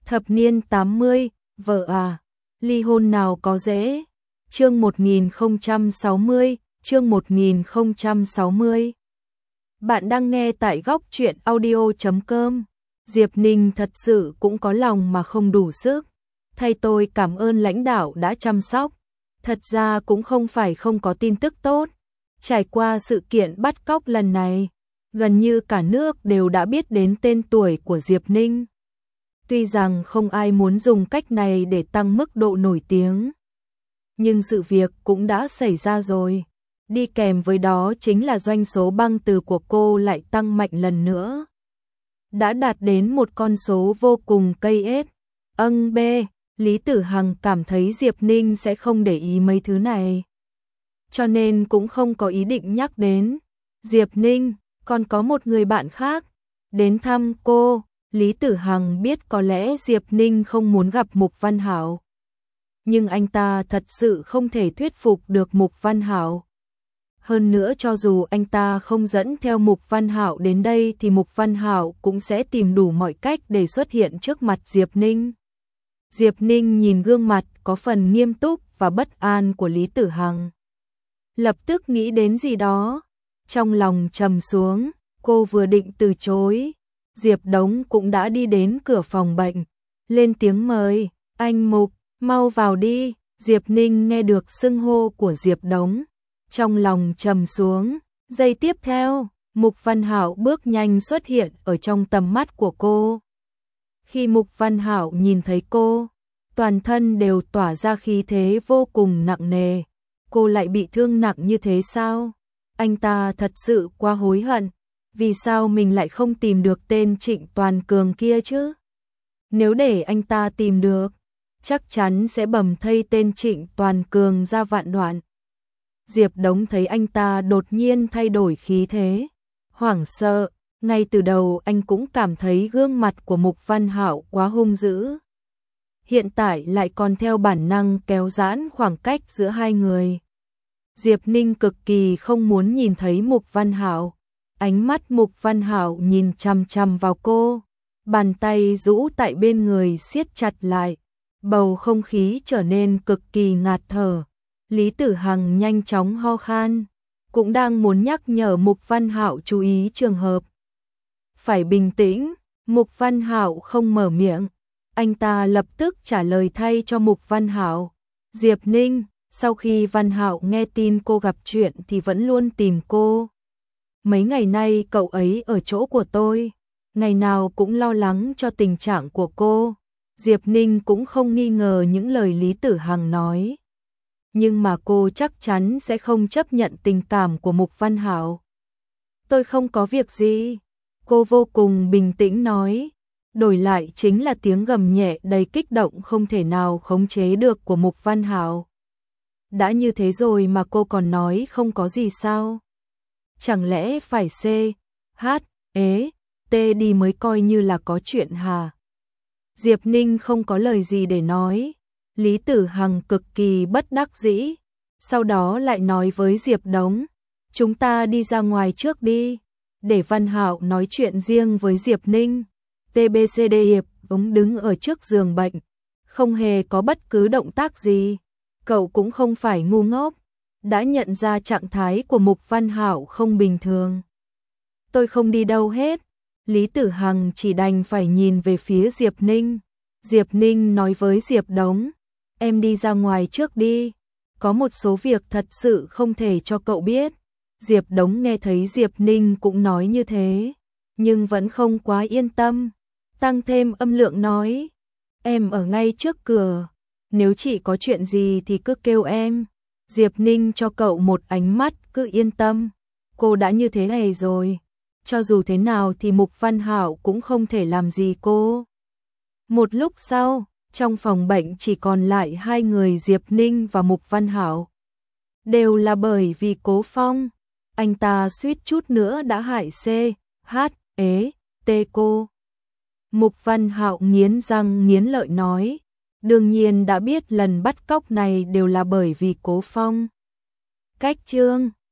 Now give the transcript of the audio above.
Thập niên 80, vợ à, ly hôn nào có dễ. Chương 1060, chương 1060. Bạn đang nghe tại góc truyện audio.com. Diệp Ninh thật sự cũng có lòng mà không đủ sức. Thay tôi cảm ơn lãnh đạo đã chăm sóc. Thật ra cũng không phải không có tin tức tốt. Trải qua sự kiện bắt cóc lần này, gần như cả nước đều đã biết đến tên tuổi của Diệp Ninh. Tuy rằng không ai muốn dùng cách này để tăng mức độ nổi tiếng, nhưng sự việc cũng đã xảy ra rồi. Đi kèm với đó chính là doanh số băng từ của cô lại tăng mạnh lần nữa. Đã đạt đến một con số vô cùng cây ết. B. Lý Tử Hằng cảm thấy Diệp Ninh sẽ không để ý mấy thứ này, cho nên cũng không có ý định nhắc đến. Diệp Ninh còn có một người bạn khác đến thăm cô. Lý Tử Hằng biết có lẽ Diệp Ninh không muốn gặp Mục Văn Hảo, nhưng anh ta thật sự không thể thuyết phục được Mục Văn Hảo. Hơn nữa cho dù anh ta không dẫn theo Mục Văn Hảo đến đây thì Mục Văn Hảo cũng sẽ tìm đủ mọi cách để xuất hiện trước mặt Diệp Ninh. Diệp Ninh nhìn gương mặt có phần nghiêm túc và bất an của Lý Tử Hằng, lập tức nghĩ đến gì đó, trong lòng trầm xuống. Cô vừa định từ chối, Diệp Đống cũng đã đi đến cửa phòng bệnh, lên tiếng mời, anh Mục, mau vào đi. Diệp Ninh nghe được xưng hô của Diệp Đống, trong lòng trầm xuống. Giây tiếp theo, Mục Văn Hảo bước nhanh xuất hiện ở trong tầm mắt của cô. Khi Mục Văn Hảo nhìn thấy cô, toàn thân đều tỏa ra khí thế vô cùng nặng nề. Cô lại bị thương nặng như thế sao? Anh ta thật sự quá hối hận. Vì sao mình lại không tìm được tên Trịnh Toàn Cường kia chứ? Nếu để anh ta tìm được, chắc chắn sẽ bầm thây tên Trịnh Toàn Cường ra vạn đoạn. Diệp Đống thấy anh ta đột nhiên thay đổi khí thế, hoảng sợ. Ngay từ đầu anh cũng cảm thấy gương mặt của Mục Văn Hảo quá hung dữ. Hiện tại lại còn theo bản năng kéo giãn khoảng cách giữa hai người. Diệp Ninh cực kỳ không muốn nhìn thấy Mục Văn Hảo. Ánh mắt Mục Văn Hảo nhìn chằm chằm vào cô, bàn tay rũ tại bên người siết chặt lại, bầu không khí trở nên cực kỳ ngạt thở. Lý Tử Hằng nhanh chóng ho khan, cũng đang muốn nhắc nhở Mục Văn Hảo chú ý trường hợp. Phải bình tĩnh. Mục Văn Hảo không mở miệng, anh ta lập tức trả lời thay cho Mục Văn Hảo. Diệp Ninh, sau khi Văn Hảo nghe tin cô gặp chuyện thì vẫn luôn tìm cô. Mấy ngày nay cậu ấy ở chỗ của tôi, ngày nào cũng lo lắng cho tình trạng của cô. Diệp Ninh cũng không nghi ngờ những lời Lý Tử Hằng nói, nhưng mà cô chắc chắn sẽ không chấp nhận tình cảm của Mục Văn Hảo. Tôi không có việc gì, cô vô cùng bình tĩnh nói. Đổi lại chính là tiếng gầm nhẹ đầy kích động không thể nào khống chế được của Mục Văn Hảo. Đã như thế rồi mà cô còn nói không có gì sao? Chẳng lẽ phải C, H, E, T đi mới coi như là có chuyện hả? Diệp Ninh không có lời gì để nói. Lý Tử Hằng cực kỳ bất đắc dĩ, sau đó lại nói với Diệp Đống, chúng ta đi ra ngoài trước đi, để Văn Hảo nói chuyện riêng với Diệp Ninh. TBCD Diệp Đống đứng ở trước giường bệnh, không hề có bất cứ động tác gì. Cậu cũng không phải ngu ngốc, đã nhận ra trạng thái của Mục Văn Hảo không bình thường. Tôi không đi đâu hết. Lý Tử Hằng chỉ đành phải nhìn về phía Diệp Ninh. Diệp Ninh nói với Diệp Đống, em đi ra ngoài trước đi, có một số việc thật sự không thể cho cậu biết. Diệp Đống nghe thấy Diệp Ninh cũng nói như thế, nhưng vẫn không quá yên tâm, tăng thêm âm lượng nói, em ở ngay trước cửa, nếu chị có chuyện gì thì cứ kêu em. Diệp Ninh cho cậu một ánh mắt, cứ yên tâm, cô đã như thế này rồi, cho dù thế nào thì Mục Văn Hảo cũng không thể làm gì cô. Một lúc sau, trong phòng bệnh chỉ còn lại hai người Diệp Ninh và Mục Văn Hảo. Đều là bởi vì Cố Phong, anh ta suýt chút nữa đã hại C, H, E, T cô. Mục Văn Hảo nghiến răng nghiến lợi nói, đương nhiên đã biết lần bắt cóc này đều là bởi vì Cố Phong. Cách chương